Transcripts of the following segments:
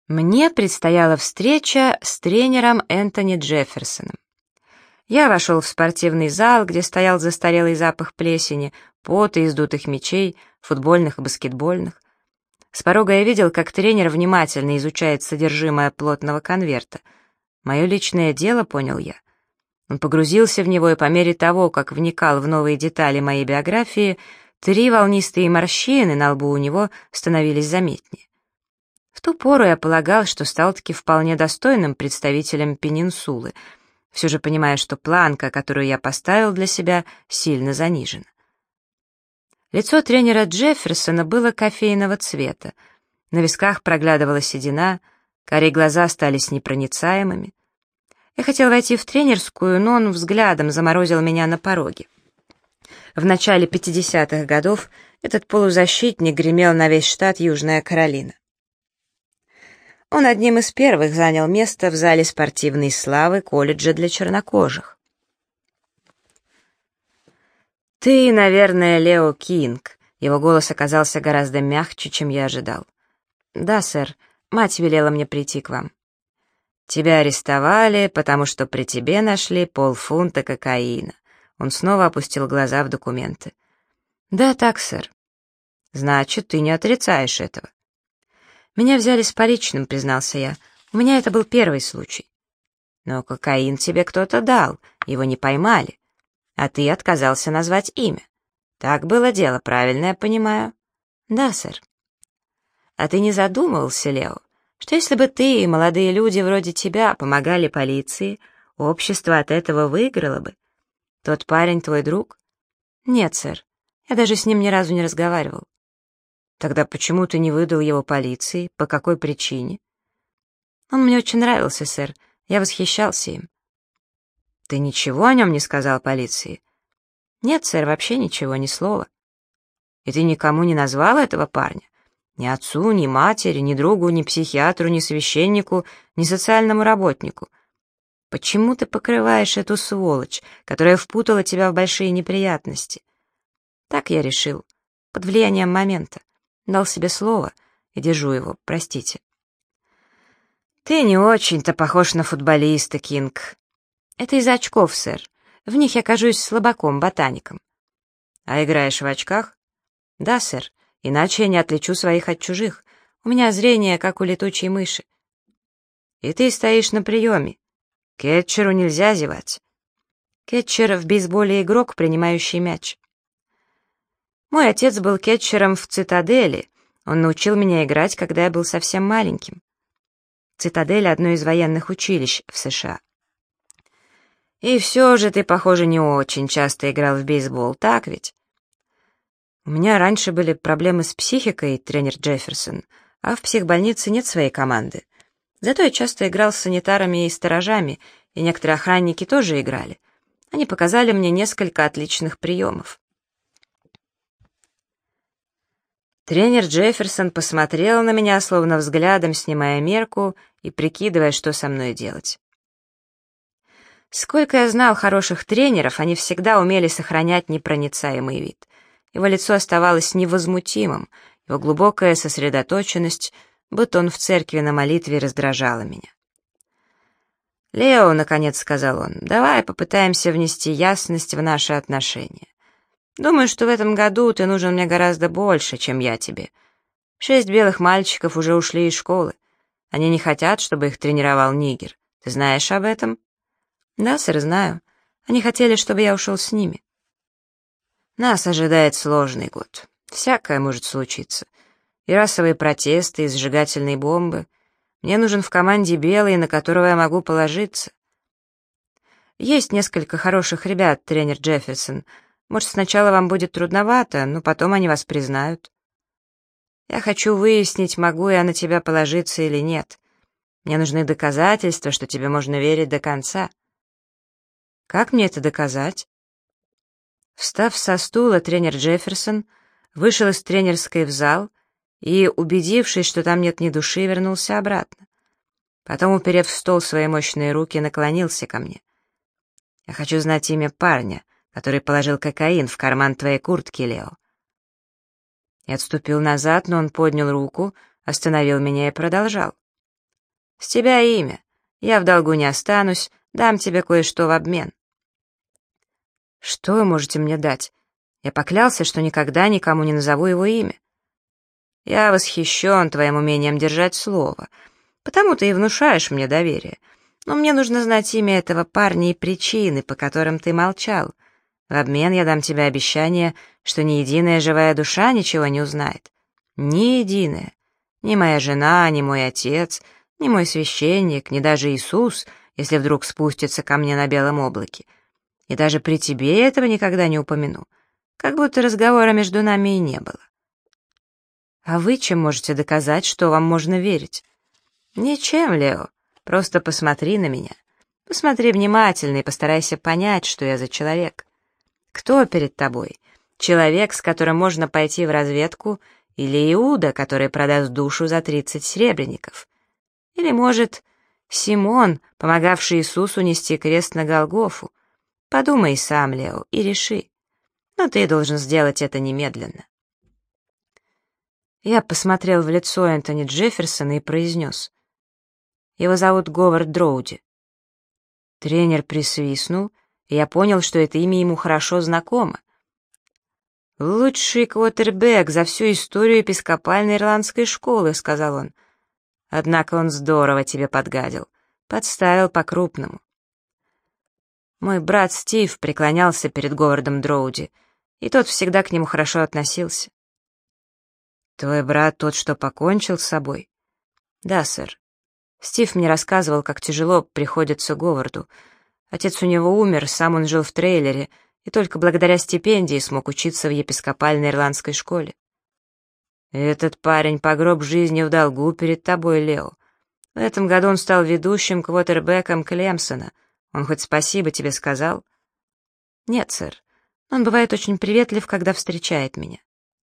Мне предстояла встреча с тренером Энтони Джефферсоном. Я вошел в спортивный зал, где стоял застарелый запах плесени, пота и издутых мячей, футбольных и баскетбольных. С порога я видел, как тренер внимательно изучает содержимое плотного конверта. Мое личное дело, понял я. Он погрузился в него, и по мере того, как вникал в новые детали моей биографии, 3 волнистые морщины на лбу у него становились заметнее. В ту пору я полагал, что стал-таки вполне достойным представителем Пенинсулы, все же понимая, что планка, которую я поставил для себя, сильно занижена. Лицо тренера Джефферсона было кофейного цвета, на висках проглядывала седина, карие глаза остались непроницаемыми. Я хотел войти в тренерскую, но он взглядом заморозил меня на пороге. В начале 50-х годов этот полузащитник гремел на весь штат Южная Каролина. Он одним из первых занял место в зале спортивной славы колледжа для чернокожих. «Ты, наверное, Лео Кинг», — его голос оказался гораздо мягче, чем я ожидал. «Да, сэр, мать велела мне прийти к вам». «Тебя арестовали, потому что при тебе нашли полфунта кокаина». Он снова опустил глаза в документы. «Да, так, сэр». «Значит, ты не отрицаешь этого». «Меня взяли с поличным», — признался я. «У меня это был первый случай». «Но кокаин тебе кто-то дал, его не поймали, а ты отказался назвать имя. Так было дело, правильно я понимаю?» «Да, сэр». «А ты не задумывался, Лео, что если бы ты и молодые люди вроде тебя помогали полиции, общество от этого выиграло бы? Тот парень твой друг?» «Нет, сэр, я даже с ним ни разу не разговаривал». «Тогда почему ты не выдал его полиции? По какой причине?» «Он мне очень нравился, сэр. Я восхищался им». «Ты ничего о нем не сказал полиции?» «Нет, сэр, вообще ничего, ни слова». «И ты никому не назвал этого парня? Ни отцу, ни матери, ни другу, ни психиатру, ни священнику, ни социальному работнику? Почему ты покрываешь эту сволочь, которая впутала тебя в большие неприятности?» «Так я решил, под влиянием момента. Дал себе слово и держу его, простите». «Ты не очень-то похож на футболиста, Кинг». «Это из-за очков, сэр. В них я кажусь слабаком-ботаником». «А играешь в очках?» «Да, сэр, иначе я не отличу своих от чужих. У меня зрение, как у летучей мыши». «И ты стоишь на приеме. Кетчеру нельзя зевать». «Кетчер в бейсболе игрок, принимающий мяч». «Мой отец был кетчером в «Цитадели». Он научил меня играть, когда я был совсем маленьким». «Цитадель» — одно из военных училищ в США. «И все же ты, похоже, не очень часто играл в бейсбол, так ведь?» «У меня раньше были проблемы с психикой, тренер Джефферсон, а в психбольнице нет своей команды. Зато я часто играл с санитарами и сторожами, и некоторые охранники тоже играли. Они показали мне несколько отличных приемов». Тренер Джефферсон посмотрел на меня, словно взглядом снимая мерку и прикидывая, что со мной делать. Сколько я знал хороших тренеров, они всегда умели сохранять непроницаемый вид. Его лицо оставалось невозмутимым, его глубокая сосредоточенность, будто он в церкви на молитве, раздражала меня. «Лео», — наконец сказал он, — «давай попытаемся внести ясность в наши отношения. Думаю, что в этом году ты нужен мне гораздо больше, чем я тебе. 6 белых мальчиков уже ушли из школы. Они не хотят, чтобы их тренировал нигер. Ты знаешь об этом?» «Да, сэр, знаю. Они хотели, чтобы я ушел с ними». «Нас ожидает сложный год. Всякое может случиться. И расовые протесты, и зажигательные бомбы. Мне нужен в команде белый, на которого я могу положиться». «Есть несколько хороших ребят, тренер Джефферсон. Может, сначала вам будет трудновато, но потом они вас признают. Я хочу выяснить, могу я на тебя положиться или нет. Мне нужны доказательства, что тебе можно верить до конца». «Как мне это доказать?» Встав со стула, тренер Джефферсон вышел из тренерской в зал и, убедившись, что там нет ни души, вернулся обратно. Потом, уперев в стол свои мощные руки, наклонился ко мне. «Я хочу знать имя парня, который положил кокаин в карман твоей куртки, Лео». Я отступил назад, но он поднял руку, остановил меня и продолжал. С тебя имя. Я в долгу не останусь, дам тебе кое-что в обмен». «Что вы можете мне дать? Я поклялся, что никогда никому не назову его имя». «Я восхищен твоим умением держать слово, потому ты и внушаешь мне доверие. Но мне нужно знать имя этого парня и причины, по которым ты молчал. В обмен я дам тебе обещание, что ни единая живая душа ничего не узнает. Ни единая. Ни моя жена, ни мой отец, ни мой священник, ни даже Иисус, если вдруг спустится ко мне на белом облаке. И даже при тебе этого никогда не упомяну. Как будто разговора между нами и не было». «А вы чем можете доказать, что вам можно верить?» «Ничем, Лео. Просто посмотри на меня. Посмотри внимательно и постарайся понять, что я за человек. Кто перед тобой? Человек, с которым можно пойти в разведку, или Иуда, который продаст душу за 30 серебряников? Или, может, Симон, помогавший Иисусу нести крест на Голгофу? Подумай сам, Лео, и реши. Но ты должен сделать это немедленно». Я посмотрел в лицо Энтони Джефферсона и произнес: «Его зовут Говард Дроуди». Тренер присвистнул, и я понял, что это имя ему хорошо знакомо. «Лучший квотербек за всю историю епископальной ирландской школы», — сказал он. «Однако он здорово тебе подгадил, подставил по-крупному». Мой брат Стив преклонялся перед Говардом Дроуди, и тот всегда к нему хорошо относился. «Твой брат тот, что покончил с собой?» «Да, сэр. Стив мне рассказывал, как тяжело приходится Говарду. Отец у него умер, сам он жил в трейлере, и только благодаря стипендии смог учиться в епископальной ирландской школе». «Этот парень по гроб жизни в долгу перед тобой, Лео. В этом году он стал ведущим квотербеком Клемсона. Он хоть спасибо тебе сказал?» «Нет, сэр. Он бывает очень приветлив, когда встречает меня».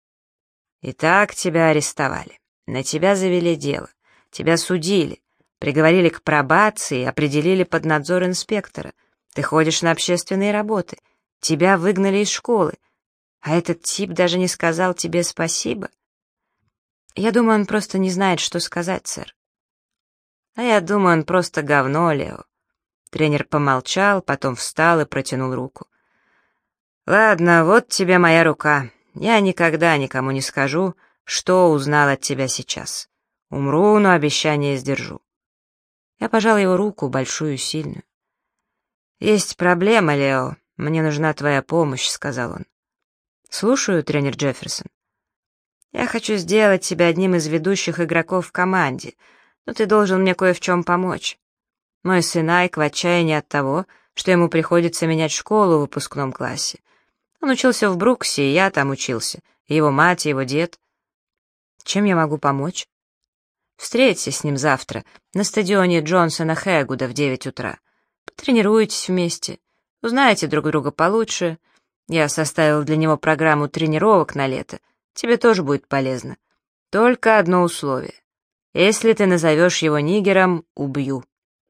«Итак, тебя арестовали. На тебя завели дело. Тебя судили. Приговорили к пробации, определили под надзор инспектора. Ты ходишь на общественные работы. Тебя выгнали из школы. А этот тип даже не сказал тебе спасибо?» «Я думаю, он просто не знает, что сказать, сэр». «А я думаю, он просто говно, Лео». Тренер помолчал, потом встал и протянул руку. «Ладно, вот тебе моя рука. Я никогда никому не скажу, что узнал от тебя сейчас. Умру, но обещание сдержу». Я пожал его руку, большую и сильную. «Есть проблема, Лео. Мне нужна твоя помощь», — сказал он. «Слушаю, тренер Джефферсон». «Я хочу сделать тебя одним из ведущих игроков в команде, но ты должен мне кое в чем помочь. Мой сын Айк в отчаянии от того, что ему приходится менять школу в выпускном классе. Он учился в Бруксе, и я там учился, и его мать, и его дед. Чем я могу помочь?» «Встреться с ним завтра на стадионе Джонсона Хэгуда в 9 утра. Потренируйтесь вместе, узнаете друг друга получше. Я составил для него программу тренировок на лето. Тебе тоже будет полезно. Только одно условие. Если ты назовешь его нигером, убью».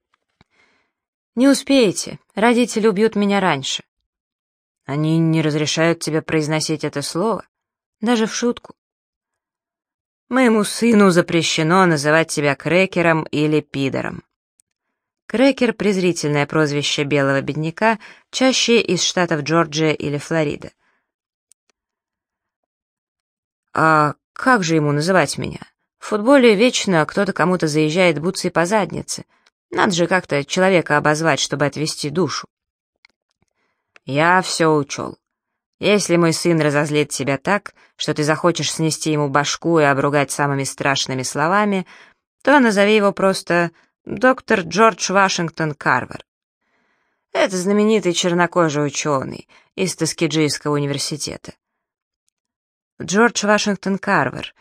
«Не успеете. Родители убьют меня раньше». «Они не разрешают тебе произносить это слово? Даже в шутку?» «Моему сыну запрещено называть тебя крекером или пидором». Крекер — презрительное прозвище белого бедняка, чаще из штатов Джорджия или Флорида. «А как же ему называть меня? В футболе вечно кто-то кому-то заезжает бутсой по заднице. Надо же как-то человека обозвать, чтобы отвести душу». «Я все учел. Если мой сын разозлит тебя так, что ты захочешь снести ему башку и обругать самыми страшными словами, то назови его просто доктор Джордж Вашингтон Карвер. Это знаменитый чернокожий ученый из Таскеджийского университета». Джордж Вашингтон Карвер,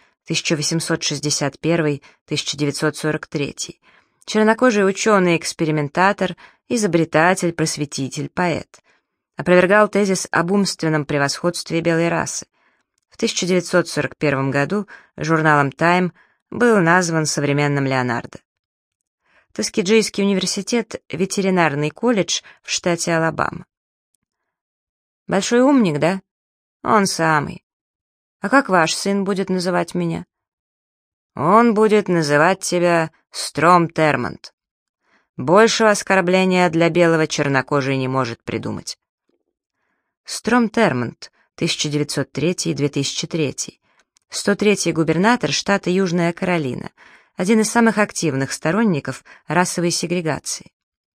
1861-1943, чернокожий ученый-экспериментатор, изобретатель, просветитель, поэт. Опровергал тезис об умственном превосходстве белой расы. В 1941 году журналом «Тайм» был назван современным Леонардо. Таскеджийский университет — ветеринарный колледж в штате Алабама. «Большой умник, да?» «Он самый. А как ваш сын будет называть меня?» «Он будет называть тебя Стром Термонт. Большего оскорбления для белого чернокожий не может придумать. Стром Термонт, 1903-2003, 103-й губернатор штата Южная Каролина, один из самых активных сторонников расовой сегрегации.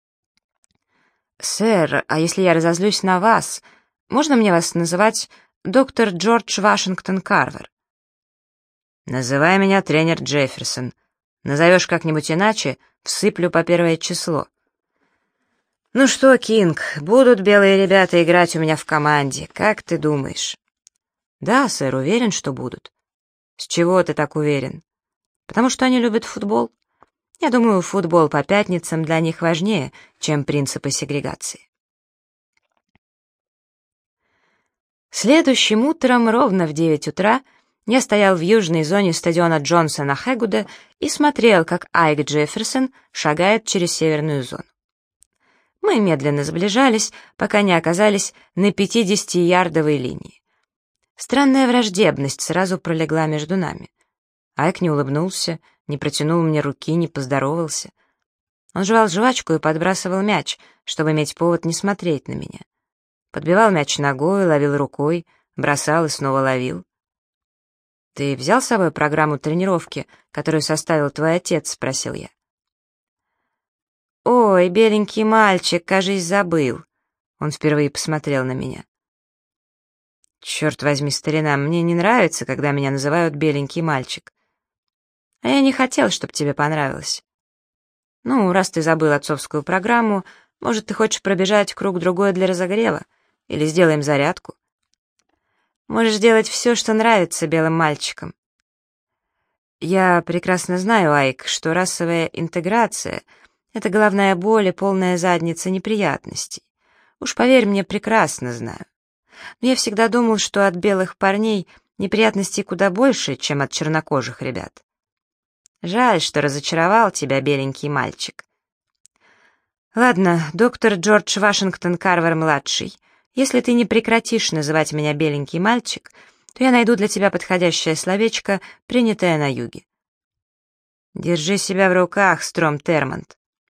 «Сэр, а если я разозлюсь на вас, можно мне вас называть доктор Джордж Вашингтон Карвер?» «Называй меня тренер Джефферсон. Назовешь как-нибудь иначе, всыплю по первое число». «Ну что, Кинг, будут белые ребята играть у меня в команде, как ты думаешь?» «Да, сэр, уверен, что будут». «С чего ты так уверен?» «Потому что они любят футбол. Я думаю, футбол по пятницам для них важнее, чем принципы сегрегации». Следующим утром, ровно в 9 утра, я стоял в южной зоне стадиона Джонсона Хэггуда и смотрел, как Айк Джефферсон шагает через северную зону. Мы медленно сближались, пока не оказались на 50-ярдовой линии. Странная враждебность сразу пролегла между нами. Айк не улыбнулся, не протянул мне руки, не поздоровался. Он жевал жвачку и подбрасывал мяч, чтобы иметь повод не смотреть на меня. Подбивал мяч ногой, ловил рукой, бросал и снова ловил. «Ты взял с собой программу тренировки, которую составил твой отец?» — спросил я. «Ой, беленький мальчик, кажись, забыл». Он впервые посмотрел на меня. «Черт возьми, старина, мне не нравится, когда меня называют беленький мальчик. А я не хотел, чтобы тебе понравилось. Ну, раз ты забыл отцовскую программу, может, ты хочешь пробежать круг-другой для разогрева? Или сделаем зарядку? Можешь делать все, что нравится белым мальчикам». Я прекрасно знаю, Айк, что расовая интеграция — это головная боль и полная задница неприятностей. Уж поверь мне, прекрасно знаю. Но я всегда думал, что от белых парней неприятностей куда больше, чем от чернокожих ребят. Жаль, что разочаровал тебя, беленький мальчик. Ладно, доктор Джордж Вашингтон Карвер-младший, если ты не прекратишь называть меня беленький мальчик, то я найду для тебя подходящее словечко, принятое на юге. Держи себя в руках, Стром Термонт.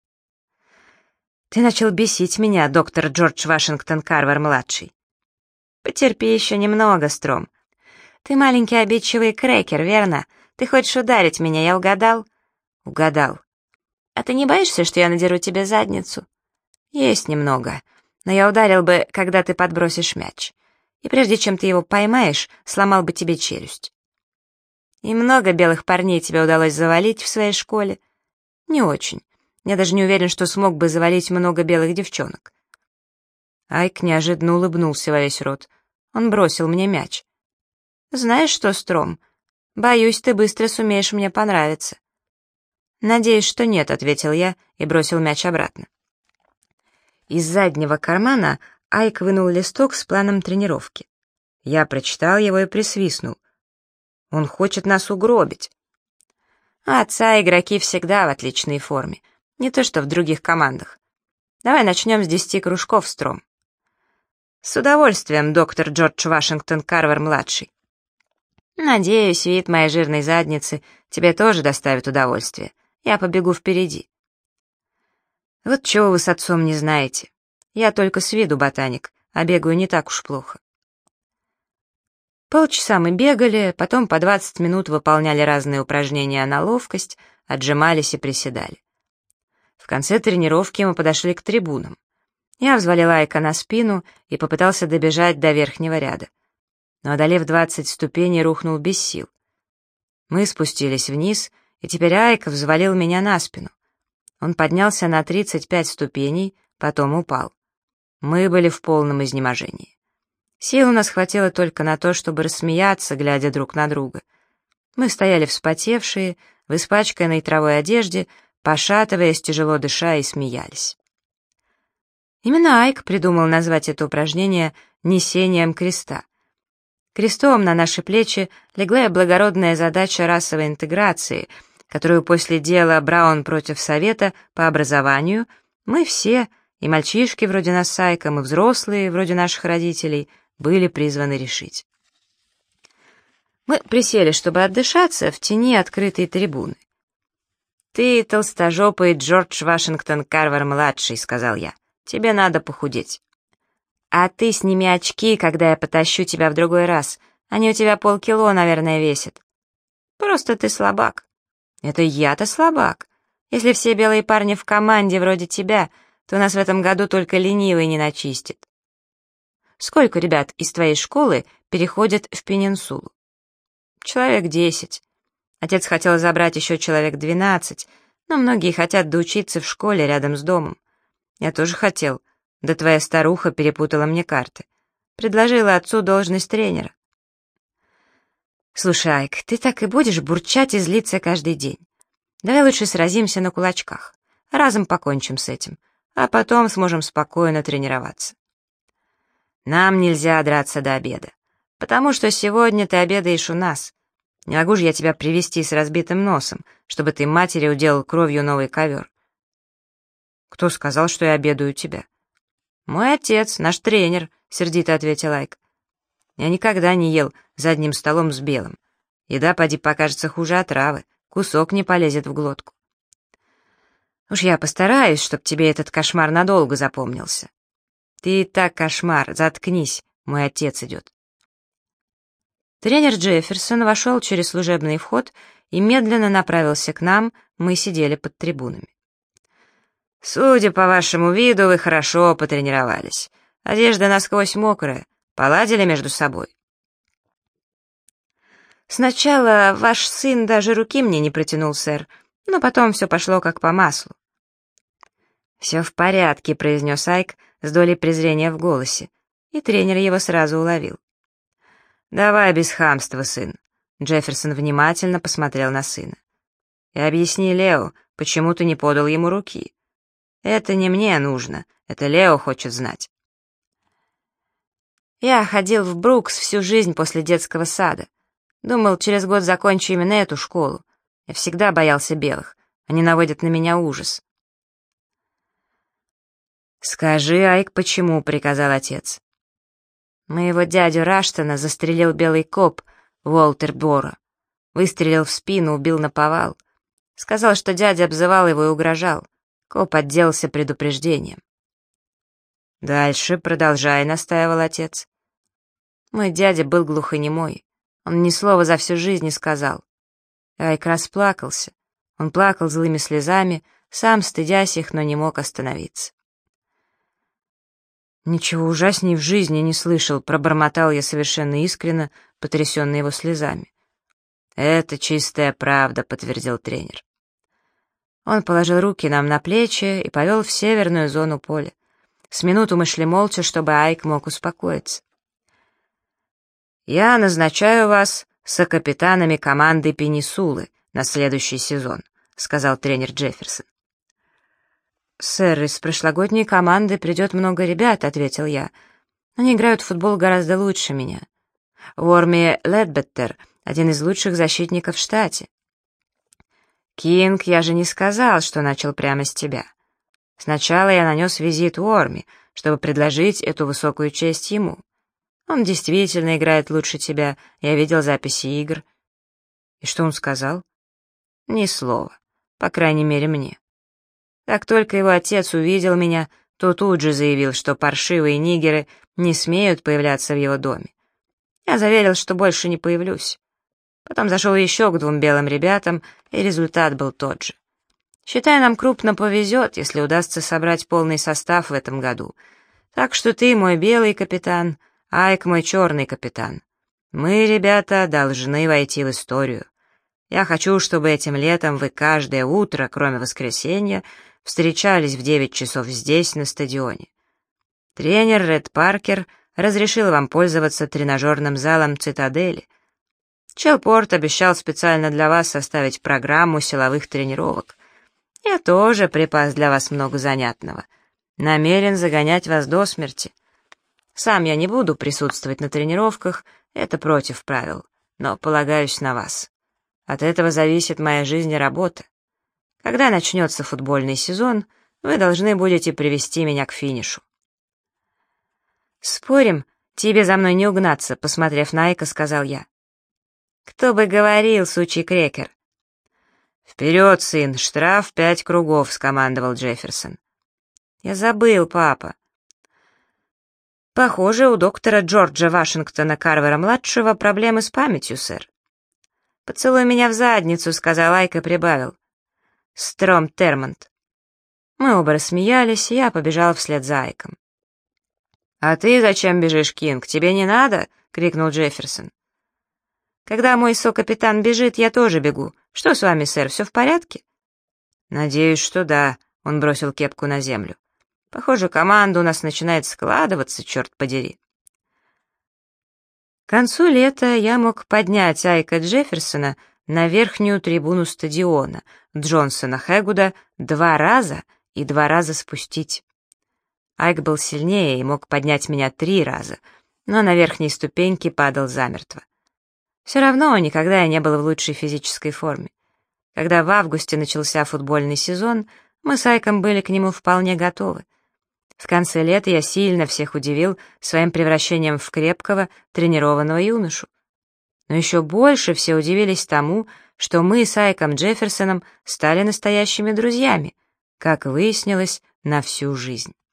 Ты начал бесить меня, доктор Джордж Вашингтон Карвер-младший. Потерпи еще немного, Стром. Ты маленький обидчивый крекер, верно? Ты хочешь ударить меня, я угадал? Угадал. А ты не боишься, что я надеру тебе задницу? Есть немного, но я ударил бы, когда ты подбросишь мяч. И прежде чем ты его поймаешь, сломал бы тебе челюсть. И много белых парней тебе удалось завалить в своей школе? Не очень. Я даже не уверен, что смог бы завалить много белых девчонок. Айк неожиданно улыбнулся во весь рот. Он бросил мне мяч. Знаешь что, Стром, боюсь, ты быстро сумеешь мне понравиться. Надеюсь, что нет, ответил я и бросил мяч обратно. Из заднего кармана Айк вынул листок с планом тренировки. Я прочитал его и присвистнул. Он хочет нас угробить. Отца игроки всегда в отличной форме, не то что в других командах. Давай начнем с 10 кружков, Стром. С удовольствием, доктор Джордж Вашингтон Карвер-младший. Надеюсь, вид моей жирной задницы тебе тоже доставит удовольствие. Я побегу впереди. Вот чего вы с отцом не знаете. Я только с виду ботаник, а бегаю не так уж плохо. Полчаса мы бегали, потом по 20 минут выполняли разные упражнения на ловкость, отжимались и приседали. В конце тренировки мы подошли к трибунам. Я взвалил Айка на спину и попытался добежать до верхнего ряда. Но, одолев 20 ступеней, рухнул без сил. Мы спустились вниз, и теперь Айк взвалил меня на спину. Он поднялся на 35 ступеней, потом упал. Мы были в полном изнеможении. Сил у нас хватило только на то, чтобы рассмеяться, глядя друг на друга. Мы стояли вспотевшие, в испачканной травой одежде, пошатываясь, тяжело дыша, и смеялись. Именно Айк придумал назвать это упражнение «несением креста». Крестом на наши плечи легла и благородная задача расовой интеграции, которую после дела Браун против Совета по образованию мы все, и мальчишки вроде нас с Айком, и взрослые, вроде наших родителей, были призваны решить. Мы присели, чтобы отдышаться, в тени открытой трибуны. «Ты толстожопый Джордж Вашингтон Карвер-младший», — сказал я. «Тебе надо похудеть». «А ты сними очки, когда я потащу тебя в другой раз. Они у тебя полкило, наверное, весят». «Просто ты слабак». «Это я-то слабак. Если все белые парни в команде вроде тебя, то нас в этом году только ленивый не начистит». «Сколько ребят из твоей школы переходят в Пенинсулу?» «Человек 10. Отец хотел забрать еще человек 12, но многие хотят доучиться в школе рядом с домом. Я тоже хотел, да твоя старуха перепутала мне карты. Предложила отцу должность тренера». «Слушай, Айк, ты так и будешь бурчать и злиться каждый день. Давай лучше сразимся на кулачках, разом покончим с этим, а потом сможем спокойно тренироваться». «Нам нельзя драться до обеда, потому что сегодня ты обедаешь у нас. Не могу же я тебя привести с разбитым носом, чтобы ты матери уделал кровью новый ковер». «Кто сказал, что я обедаю у тебя?» «Мой отец, наш тренер», — сердито ответил Айк. «Я никогда не ел за одним столом с белым. Еда, поди, покажется хуже отравы, кусок не полезет в глотку». «Уж я постараюсь, чтоб тебе этот кошмар надолго запомнился». «Ты и так кошмар, заткнись, мой отец идет». Тренер Джефферсон вошел через служебный вход и медленно направился к нам, мы сидели под трибунами. «Судя по вашему виду, вы хорошо потренировались. Одежда насквозь мокрая, поладили между собой». «Сначала ваш сын даже руки мне не протянул, сэр, но потом все пошло как по маслу». «Все в порядке», — произнес Айк с долей презрения в голосе, и тренер его сразу уловил. «Давай без хамства, сын». Джефферсон внимательно посмотрел на сына. «И объясни Лео, почему ты не подал ему руки. Это не мне нужно, это Лео хочет знать». «Я ходил в Брукс всю жизнь после детского сада. Думал, через год закончу именно эту школу. Я всегда боялся белых, они наводят на меня ужас». «Скажи, Айк, почему?» — приказал отец. «Моего дядю Раштона застрелил белый коп Уолтер Бора. Выстрелил в спину, убил наповал. Сказал, что дядя обзывал его и угрожал. Коп отделался предупреждением». «Дальше продолжай», — настаивал отец. «Мой дядя был глухонемой. Он ни слова за всю жизнь не сказал». Айк расплакался. Он плакал злыми слезами, сам стыдясь их, но не мог остановиться. «Ничего ужасней в жизни не слышал», — пробормотал я совершенно искренне, потрясенный его слезами. «Это чистая правда», — подтвердил тренер. Он положил руки нам на плечи и повел в северную зону поля. С минуту мы шли молча, чтобы Айк мог успокоиться. «Я назначаю вас сокапитанами команды Пенисулы на следующий сезон», — сказал тренер Джефферсон. «Сэр, из прошлогодней команды придет много ребят», — ответил я. «Они играют в футбол гораздо лучше меня. Уорми Ледбеттер — один из лучших защитников в штате». «Кинг, я же не сказал, что начал прямо с тебя. Сначала я нанес визит Уорми, чтобы предложить эту высокую честь ему. Он действительно играет лучше тебя, я видел записи игр». «И что он сказал?» «Ни слова, по крайней мере мне. Как только его отец увидел меня, то тут же заявил, что паршивые нигеры не смеют появляться в его доме. Я заверил, что больше не появлюсь. Потом зашел еще к 2 белым ребятам, и результат был тот же. Считай, нам крупно повезет, если удастся собрать полный состав в этом году. Так что ты мой белый капитан, Айк мой черный капитан. Мы, ребята, должны войти в историю. Я хочу, чтобы этим летом вы каждое утро, кроме воскресенья, встречались в 9 часов здесь, на стадионе. Тренер Ред Паркер разрешил вам пользоваться тренажерным залом «Цитадели». Челпорт обещал специально для вас составить программу силовых тренировок. Я тоже припас для вас много занятного. Намерен загонять вас до смерти. Сам я не буду присутствовать на тренировках, это против правил, но полагаюсь на вас. От этого зависит моя жизнь и работа. Когда начнется футбольный сезон, вы должны будете привести меня к финишу». «Спорим, тебе за мной не угнаться», — посмотрев на Айка, сказал я. «Кто бы говорил, сучий крекер». «Вперед, сын, штраф 5 кругов», — скомандовал Джефферсон. «Я забыл, папа». «Похоже, у доктора Джорджа Вашингтона Карвера-младшего проблемы с памятью, сэр». «Поцелуй меня в задницу», — сказал Айк и прибавил. «Стром Термонт». Мы оба рассмеялись, и я побежал вслед за Айком. «А ты зачем бежишь, Кинг? Тебе не надо?» — крикнул Джефферсон. «Когда мой сокапитан бежит, я тоже бегу. Что с вами, сэр, все в порядке?» «Надеюсь, что да», — он бросил кепку на землю. «Похоже, команда у нас начинает складываться, черт подери». К концу лета я мог поднять Айка Джефферсона на верхнюю трибуну стадиона, Джонсона Хэгуда 2 раза и 2 раза спустить. Айк был сильнее и мог поднять меня 3 раза, но на верхней ступеньке падал замертво. Все равно никогда я не был в лучшей физической форме. Когда в августе начался футбольный сезон, мы с Айком были к нему вполне готовы. В конце лета я сильно всех удивил своим превращением в крепкого, тренированного юношу. Но еще больше все удивились тому, что мы с Айком Джефферсоном стали настоящими друзьями, как выяснилось, на всю жизнь.